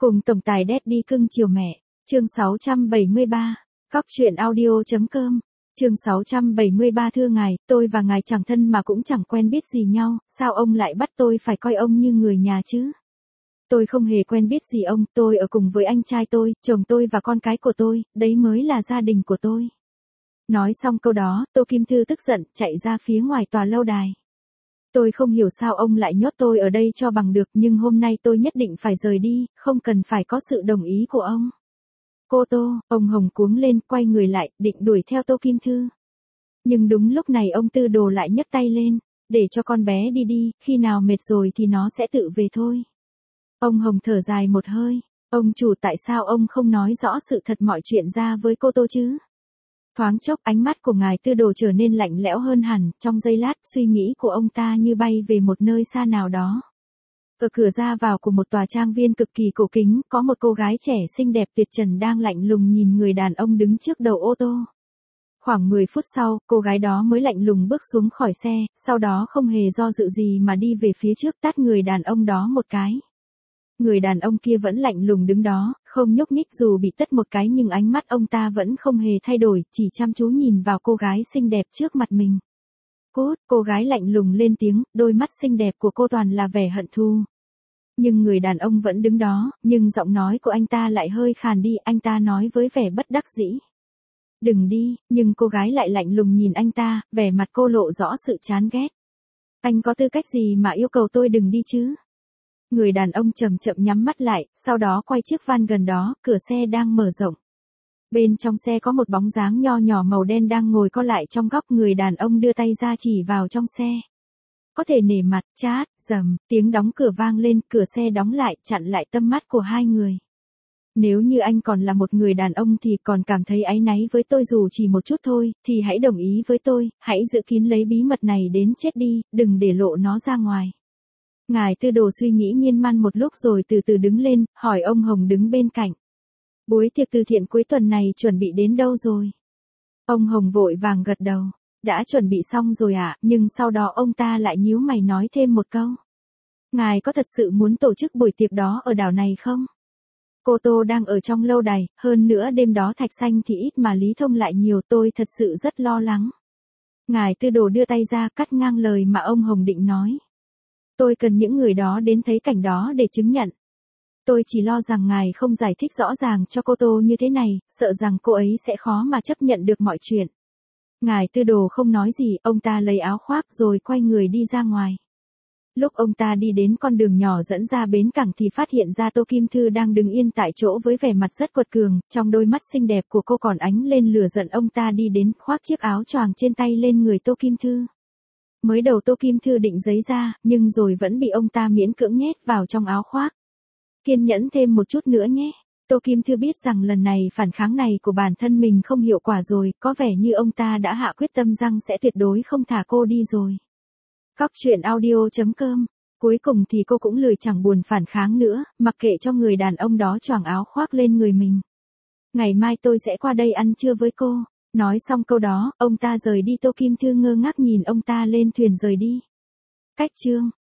Cùng tổng tài Daddy cưng chiều mẹ, chương 673, Cóc truyện audio.com, chương 673 thưa ngài, tôi và ngài chẳng thân mà cũng chẳng quen biết gì nhau, sao ông lại bắt tôi phải coi ông như người nhà chứ? Tôi không hề quen biết gì ông, tôi ở cùng với anh trai tôi, chồng tôi và con cái của tôi, đấy mới là gia đình của tôi. Nói xong câu đó, Tô Kim Thư tức giận, chạy ra phía ngoài tòa lâu đài. Tôi không hiểu sao ông lại nhốt tôi ở đây cho bằng được, nhưng hôm nay tôi nhất định phải rời đi, không cần phải có sự đồng ý của ông. Cô Tô, ông Hồng cuống lên, quay người lại, định đuổi theo Tô Kim Thư. Nhưng đúng lúc này ông Tư Đồ lại nhấc tay lên, để cho con bé đi đi, khi nào mệt rồi thì nó sẽ tự về thôi. Ông Hồng thở dài một hơi, ông chủ tại sao ông không nói rõ sự thật mọi chuyện ra với cô Tô chứ? Thoáng chốc ánh mắt của ngài Tư Đồ trở nên lạnh lẽo hơn hẳn, trong giây lát suy nghĩ của ông ta như bay về một nơi xa nào đó. Ở cửa ra vào của một tòa trang viên cực kỳ cổ kính, có một cô gái trẻ xinh đẹp tuyệt trần đang lạnh lùng nhìn người đàn ông đứng trước đầu ô tô. Khoảng 10 phút sau, cô gái đó mới lạnh lùng bước xuống khỏi xe, sau đó không hề do dự gì mà đi về phía trước tát người đàn ông đó một cái. Người đàn ông kia vẫn lạnh lùng đứng đó, không nhúc nhích dù bị tát một cái nhưng ánh mắt ông ta vẫn không hề thay đổi, chỉ chăm chú nhìn vào cô gái xinh đẹp trước mặt mình. Cút, cô gái lạnh lùng lên tiếng, đôi mắt xinh đẹp của cô toàn là vẻ hận thù. Nhưng người đàn ông vẫn đứng đó, nhưng giọng nói của anh ta lại hơi khàn đi, anh ta nói với vẻ bất đắc dĩ. Đừng đi, nhưng cô gái lại lạnh lùng nhìn anh ta, vẻ mặt cô lộ rõ sự chán ghét. Anh có tư cách gì mà yêu cầu tôi đừng đi chứ? Người đàn ông chậm chậm nhắm mắt lại, sau đó quay chiếc van gần đó, cửa xe đang mở rộng. Bên trong xe có một bóng dáng nho nhỏ màu đen đang ngồi co lại trong góc, người đàn ông đưa tay ra chỉ vào trong xe. Có thể nể mặt, chát, rầm, tiếng đóng cửa vang lên, cửa xe đóng lại, chặn lại tâm mắt của hai người. Nếu như anh còn là một người đàn ông thì còn cảm thấy áy náy với tôi dù chỉ một chút thôi, thì hãy đồng ý với tôi, hãy giữ kín lấy bí mật này đến chết đi, đừng để lộ nó ra ngoài. Ngài Tư Đồ suy nghĩ miên man một lúc rồi từ từ đứng lên, hỏi ông Hồng đứng bên cạnh. Buổi tiệc từ thiện cuối tuần này chuẩn bị đến đâu rồi? Ông Hồng vội vàng gật đầu. Đã chuẩn bị xong rồi ạ, nhưng sau đó ông ta lại nhíu mày nói thêm một câu. Ngài có thật sự muốn tổ chức buổi tiệc đó ở đảo này không? Cô Tô đang ở trong lâu đài, hơn nữa đêm đó thạch xanh thì ít mà Lý Thông lại nhiều, tôi thật sự rất lo lắng. Ngài Tư Đồ đưa tay ra cắt ngang lời mà ông Hồng định nói. Tôi cần những người đó đến thấy cảnh đó để chứng nhận. Tôi chỉ lo rằng ngài không giải thích rõ ràng cho cô Tô như thế này, sợ rằng cô ấy sẽ khó mà chấp nhận được mọi chuyện. Ngài Tư Đồ không nói gì, ông ta lấy áo khoác rồi quay người đi ra ngoài. Lúc ông ta đi đến con đường nhỏ dẫn ra bến cảng thì phát hiện ra Tô Kim Thư đang đứng yên tại chỗ với vẻ mặt rất quật cường, trong đôi mắt xinh đẹp của cô còn ánh lên lửa giận. Ông ta đi đến khoác chiếc áo choàng trên tay lên người Tô Kim Thư. Mới đầu Tô Kim Thư định giấy ra, nhưng rồi vẫn bị ông ta miễn cưỡng nhét vào trong áo khoác. Kiên nhẫn thêm một chút nữa nhé. Tô Kim Thư biết rằng lần này phản kháng này của bản thân mình không hiệu quả rồi, có vẻ như ông ta đã hạ quyết tâm rằng sẽ tuyệt đối không thả cô đi rồi. Cóc truyện audio.com. Cuối cùng thì cô cũng lười chẳng buồn phản kháng nữa, mặc kệ cho người đàn ông đó choàng áo khoác lên người mình. Ngày mai tôi sẽ qua đây ăn trưa với cô. Nói xong câu đó, ông ta rời đi. Tô Kim Thư ngơ ngác nhìn ông ta lên thuyền rời đi. Cách chương